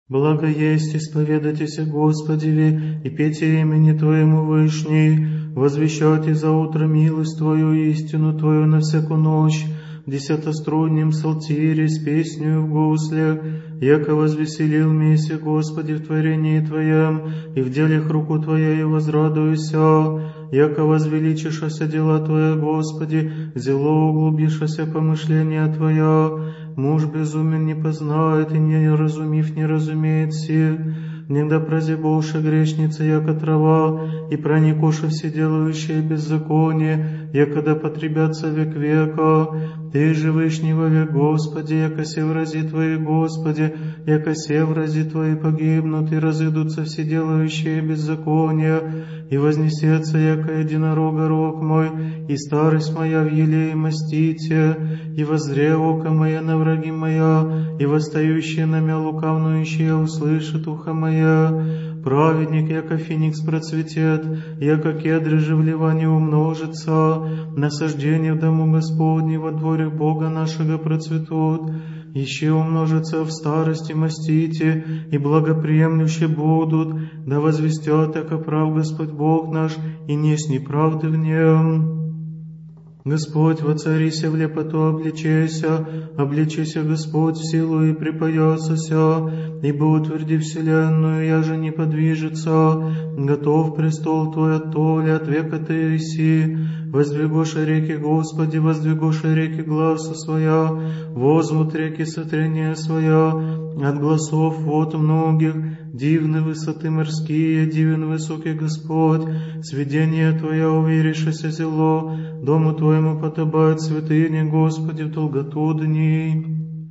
Благо есть исповедайтеся Господеве и пейте имени Твоему Вышний, возвещайте за утро милость Твою и истину Твою на всякую ночь, в десятострунном псалтире с песнею в гусле, яко возвеселил меся Господи в творении Твоем, и в делах руку Твоею возрадуйся, яко возвеличишася дела Твоя, Господи, зело углубишася помышления Твоя. Муж безумен не познает, и не разумив не разумеет сил. Негда прозябовша грешница, яко трава, и проникоша все делающие беззаконие, якода потребятся век века. Ты же Вышний во век, Господи, яко се врази Твои, Господи, яко се врази Твои погибнут, и разыдутся все делающие беззаконие, и вознесется, яко единорога рог мой, и старость моя в елее мастите, и воззре око мое на враги моя, и восстающие на мя лукавнующие услышат ухо мое. Праведник, яко феникс процветет, яко кедры же в Ливане умножится, насаждение в дому Господне во дворе Бога нашего процветут. Еще умножится в старости мастите, и благоприемлюще будут, да возвестят, яко прав Господь Бог наш, и несть неправды в нем. Господь, воцарися в лепоту, обличися Господь в силу и припоясася, ибо утверди вселенную, я же не подвижется, готов престол Твой от толи, от века Ты иси. Воздвигоша реки, Господи, воздвигоша реки гласа своя, возмут реки сотрения своя, от глазов вод многих, дивны высоты морские, дивен высокий Господь, сведение Твоя уверишься зело, дому Твоему подобает святыня, Господи, в долготу дней.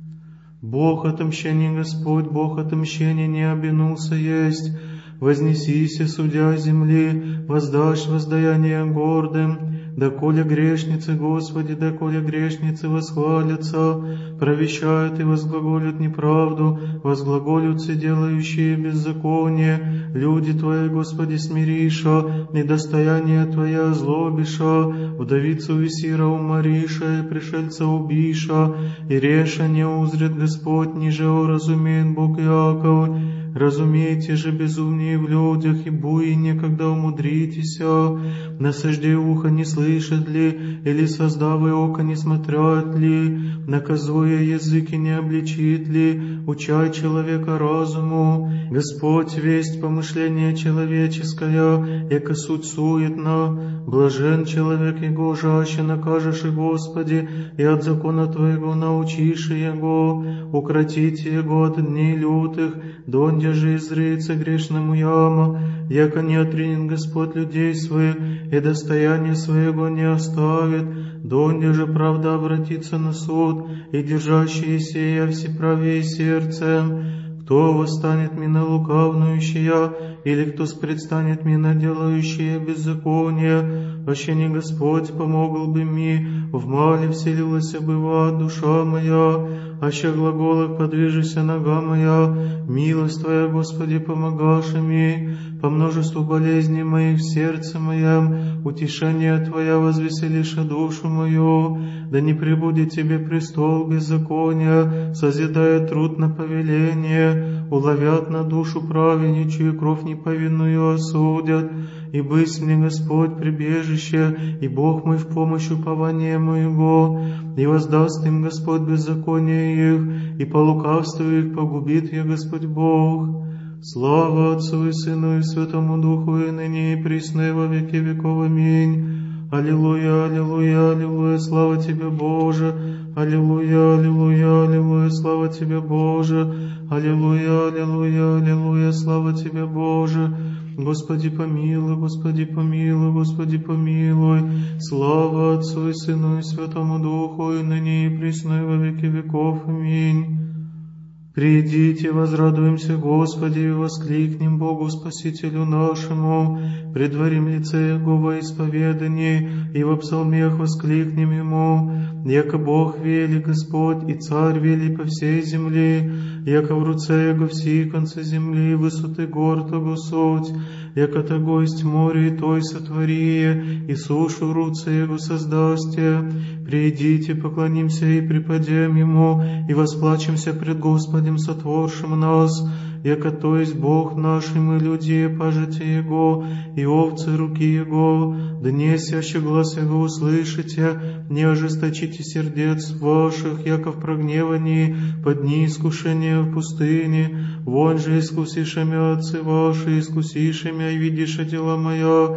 Бог отмщения Господь, Бог отмщения не обинулся есть, вознесися, судья земли, воздашь воздаяние гордым, доколе грешницы, Господи, доколе грешницы восхвалятся, провещают и возглаголют неправду, возглаголют все делающие беззаконие, люди Твои, Господи, смириша, недостояние Твое озлобиша, вдовицу Весира умориша, и пришельца убиша, и реша не узрит Господь, ниже разумеет Бог Иаков. Разумейте же безумнее в людях, и буи некогда умудритеся, насаждей ухо не слышат ли, или создавы око не смотрят ли, наказуя языки не обличит ли, учай человека разуму. Господь весть помышление человеческое, яко суть суетна, блажен человек его жаще накажешь и Господи, и от закона Твоего научишь его, укротите его от дней лютых, донде же изрыется грешному яма, яко не отринет Господь людей своих, и достояние своего не оставит, донде же правда обратится на суд, и держащие сея всеправее сердцем. Кто восстанет ми на лукавнующая, или кто предстанет ми на делающие беззаконие, аще не Господь помогал бы ми, в мале вселилась быва душа моя, аще глаголок подвижися нога моя, милость Твоя, Господи, помогаши ми, по множеству болезней моих в сердце моем, утешение Твоя возвеселиша душу мою, да не прибудет Тебе престол беззакония, созидая труд на повеление, уловят на душу праведничью, кровь неповинную осудят, и бысть мне Господь прибежище, и Бог мой в помощь упования моего, и воздаст им Господь беззаконие их, и по лукавству их погубит я Господь Бог. Слава Отцу и Сыну и Святому Духу, и ныне и присно и во веки веков. Аминь. Аллилуйя, аллилуйя, аллилуйя, слава Тебе, Боже. Аллилуйя, аллилуйя, аллилуйя, слава Тебе, Боже. Аллилуйя, аллилуйя, аллилуйя, слава Тебе, Боже. Господи помилуй, Господи помилуй, Господи помилуй. Слава Отцу и Сыну и Святому Духу, и ныне и присно и во веки веков. Аминь. Придите, возрадуемся Господи, и воскликнем Богу Спасителю нашему, предварим лице Его во исповедании, и во псалмех воскликнем Ему, яко Бог вели Господь, и Царь вели по всей земле, яко в руце Его все концы земли, высоты гор Того суть, яко того есть море, и той сотворие, и сушу в руце Его создасте. Придите, поклонимся и преподем Ему, и восплачемся пред Господем, сотворшим нас, яко то есть Бог наш, и мы люди, пажите Его, и овцы руки Его, днесяще глаз Его услышите, не ожесточите сердец ваших, яко в прогневании, под дни искушения в пустыне, вон же искусишемя отцы ваши, искусишемя и видиша дела моя,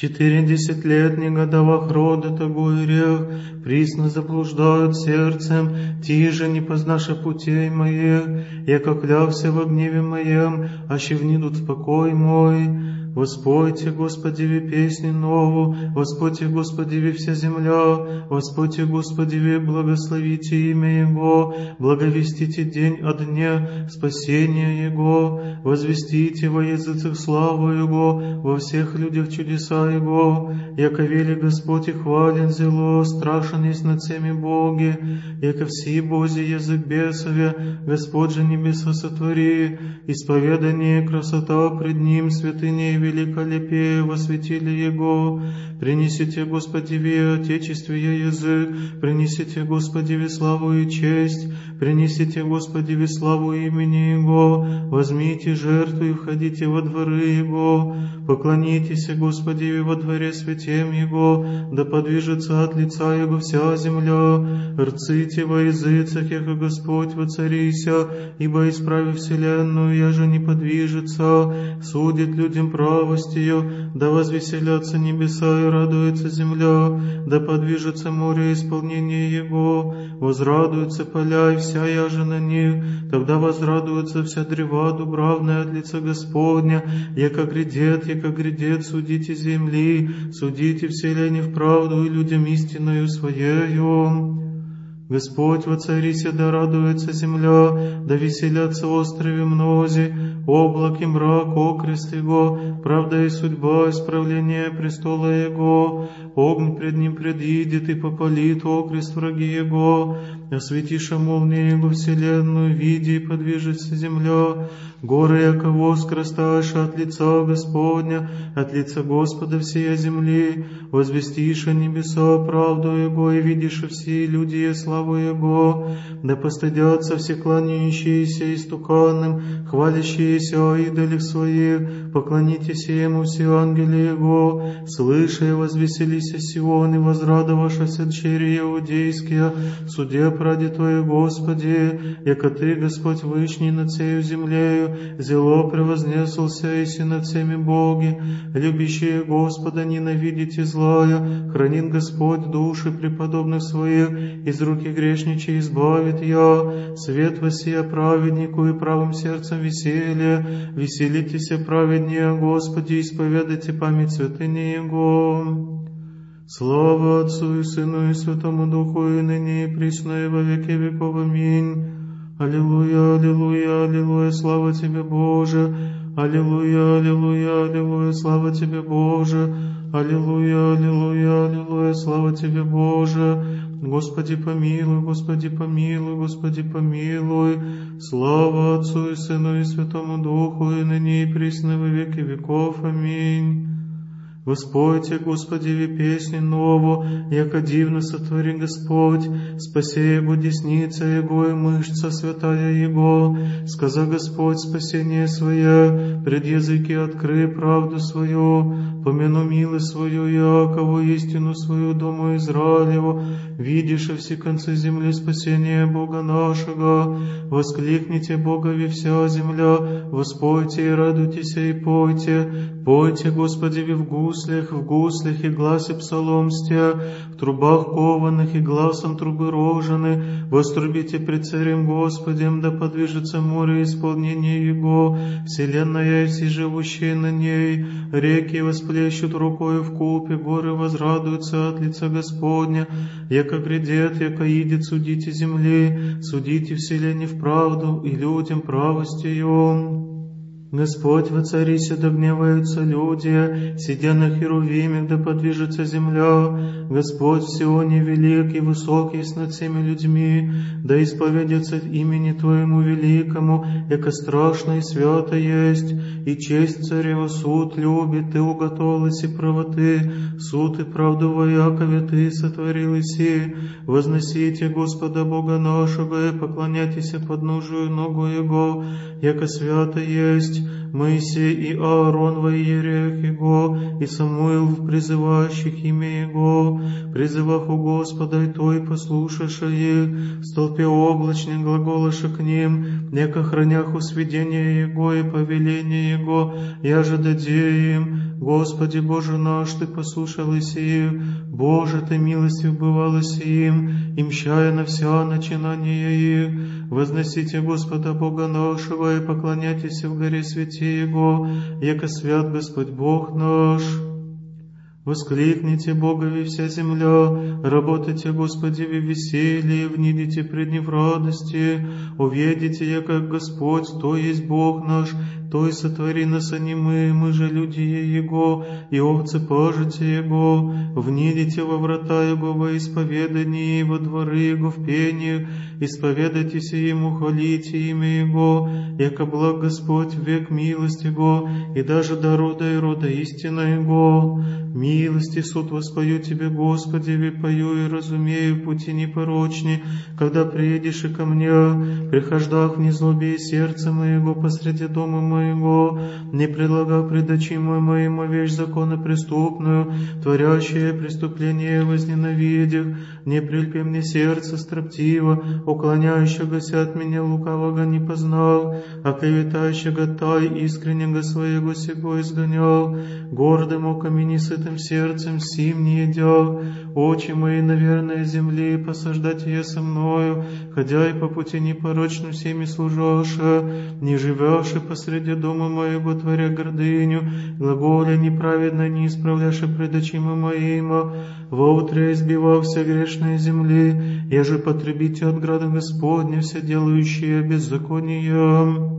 40 лет негодовах рода того и грех, присно заблуждают сердцем, тиже не познаша путей моих, яко клявся во гневе моем, аще внидут в покой мой. Воспойте, Господи, ви песню нову, воспойте, Господи, ви вся земля, воспойте, Господи, ви благословите имя Его, благовестите день о дне спасения Его, возвестите во языцах славу Его, во всех людях чудеса Его, яко вели Господь и хвален зело, страшен есть над всеми боги, яко все Божий язык бесове, Господь же небеса сотвори, исповедание красота пред Ним, святыня и великолепие во светиле Его. Принесите, Господи, ви Отечестве язык, принесите, Господи, ви славу и честь, принесите, Господи, ви славу имени Его, возьмите жертву и входите во дворы Его, поклонитесь, Господи, ви во дворе святем Его, да подвижется от лица Его вся земля, рците во языцах, яко Господь воцарися, ибо исправив вселенную, я же не подвижется, судит людям правостью, да возвеселятся небеса и радуется земля, да подвижется море исполнение Его, возрадуются поля и вся яжа на них, тогда возрадуется вся древа дубравная от лица Господня, яко грядет, судите земли, судите вселение в правду и людям истинною Своею. Господь воцарися, да радуется земля, да веселятся острове мнози, облак и мрак, окрест Его, правда и судьба, исправление престола Его, огонь пред Ним предидет и попалит окрест враги Его, осветиша молния Его вселенную, види и подвижется земля, горы яко воск расташа от лица Господня, от лица Господа всея земли, возвестиша небеса правду Его, и видиша все люди славу Его, да постыдятся все кланяющиеся истуканным, хвалящиеся о идолях своих, поклонитесь Ему все ангели Его, слыша и возвеселися Сион, и возрадовавшися дщери иудейские, суде пради Твое, Господи, яко Ты, Господь Вышний над всею землею, зело превознесался и над всеми боги, любящие Господа ненавидите злая, хранит Господь души преподобных своих, из руки грешничей избавит я, свет воссия праведнику и правым сердцем веселье, веселитесь, праведнее Господи, исповедайте память святыни Его. Слава Отцу и Сыну и Святому Духу, и ныне и присно и во веки веков. Аминь. Аллилуйя, аллилуйя, аллилуйя, слава Тебе, Боже. Аллилуйя, аллилуйя, аллилуйя, слава Тебе, Боже. Аллилуйя, аллилуйя, аллилуйя, слава Тебе, Боже. Господи помилуй, Господи помилуй, Господи помилуй. Слава Отцу и Сыну и Святому Духу, и ныне и присно во веки веков. Аминь. Воспойте, Господи, ви песню нову, яко дивно сотвори Господь, спаси Его десница Его и мышца святая Его. Сказа Господь спасение Свое, пред языки открой правду свою, помяну милость свою Иакову, истину свою дому Израилеву, видишь все концы земли спасение Бога нашего. Воскликните Богови вся земля, воспойте и радуйтесь и пойте, пойте, Господи, ви в гуслях и гласе псаломстя, в трубах кованых и гласом трубы рожены, вострубите пред Царем Господем, да подвижется море исполнение Его, вселенная и все живущие на ней, реки восплещут рукою в купе, горы возрадуются от лица Господня, яко грядет, яко идет, судите земли, судите вселение в правду и людям правостью. Господь, воцарися, да гневаются люди, сидя на херувимах, да подвижется земля. Господь в Сионе велик и высок есть над всеми людьми, да исповедется имени Твоему великому, яко страшно и свято есть, и честь царева суд любит, Ты уготовилась и правоты, суд и правду во Якове Ты сотворил иси. Возносите Господа Бога нашего, и поклоняйтесь подножию ногу Его, яко свято есть. Моисей и Аарон во иереях Его, и Самуил в призывающих имя Его, призывах у Господа, и Той послушаша их, в столпе облачных глаголаша к ним, яко хранях усведения Его и повеления Его, я же даде им. Господи Боже наш, Ты послушал их, Боже, Ты милостив бывалась им, и мщая на вся начинания их. Возносите Господа Бога нашего, и поклоняйтесь в горе святи Его, яко свят Господь Бог наш. Воскликните Богови вся земля, работайте Господи в веселье, внидите пред Ним в радости, увидите, яко Господь, то есть Бог наш, то и сотвори нас, а не мы же люди Его, и овцы пажите Его, внидите во врата Его во исповедании, и во дворы Его в пении, исповедайтесь Ему, хвалите имя Его, яко благ Господь век милость Его, и даже до рода и рода истина Его. Милости суд воспою Тебе, Господи, вепою и разумею пути непорочни, когда приедешь и ко мне, прихождах в незлобе и сердце моего посреди дома моего, не предлага пред очима моему вещь закона преступную, творящее преступление возненавидях, не прильпи мне сердце строптиво, уклоняющегося от меня лукавого не познал, а клеветающего тай искреннего своего сего изгонял, гордым оком и несытым сердцем сим не едя, очи мои, наверное, земли, посаждать ее со мною, ходя и по пути непорочным всеми служаша, не живяши посреди дома моего, творя гордыню, глаголя неправедно не исправляши пред очима моима, воутре избивався грешной земли, я же потребите от града Господня, все делающие беззакония.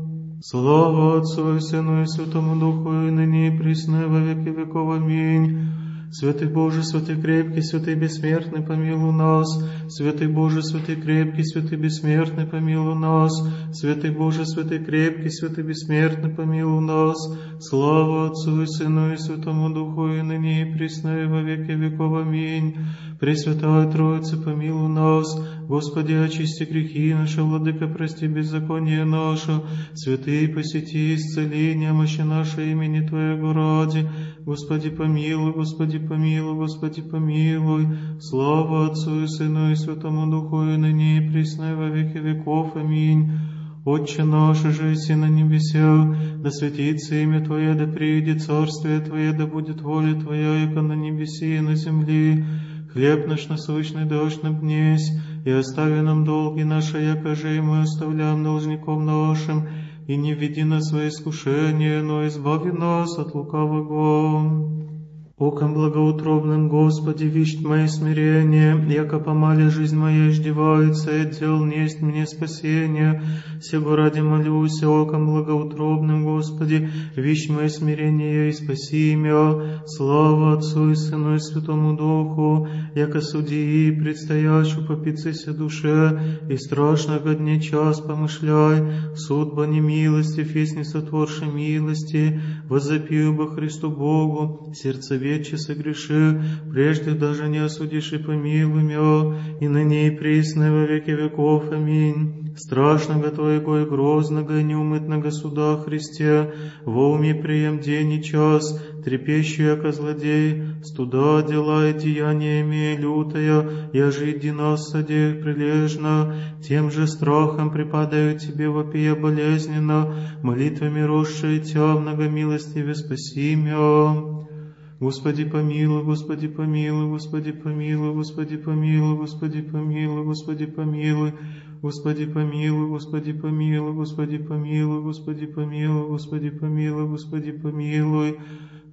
Слава Отцу и Сыну и Святому Духу, и ныне и присно, и во веки веков. Аминь. Святый Боже, святый крепкий, святый бессмертный, помилуй нас. Святый Боже, святый крепкий, святый бессмертный, помилуй нас. Святый Боже, святый крепкий, святый бессмертный, помилуй нас. Слава Отцу и Сыну и Святому Духу, и ныне и присно, и во веки веков. Аминь. Пресвятая Троица, помилуй нас. Господи, очисти грехи наши, Владыка, прости беззаконие наше. Святые, посети исцеление мощи нашей имени Твоего ради. Господи, помилуй, Господи, помилуй, Господи, помилуй. Слава Отцу и Сыну и Святому Духу, и ныне и присно, и во веки веков. Аминь. Отче наш, же еси на небесах, да светится имя Твое, да приидет царствие Твое, да будет воля Твоя, яко на небеси и на земли. Хлеб наш насущный дашь нам днесь, и остави нам долги наши, яко же и мы оставляем должником нашим, и не введи нас в искушение, но избави нас от лукавого. Оком благоутробным, Господи, вищ мое смирение, яко помали жизнь моя иждевается, и дел несть мне спасение. Сего ради молюся, оком благоутробным, Господи, вищ мое смирение и спаси меня. Слава Отцу и Сыну и Святому Духу, яко судьи предстоящу попицися душе, и страшного дня час помышляй, судьба не милостив, есть не сотворши милости, возопию бы Христу Богу, сердце вече согреши, прежде даже не осудишь и помилуй меня, и ныне и присно, и во веки веков. Аминь. Страшного Твоего и грозного и неумытного суда Христе, во уме прием день и час, трепещу, яко злодей, студа дела и деяниями лютая, я же иди нас сади прилежно, тем же страхом припадаю Тебе вопия болезненно, молитвами росшие Тя, многомилостиве спаси меня. Господи помилуй, Господи помилуй, Господи помилуй, Господи помилуй, Господи помилуй, Господи помилуй, Господи помилуй, Господи помилуй, Господи помилуй, Господи помилуй, Господи помилуй, Господи помилуй.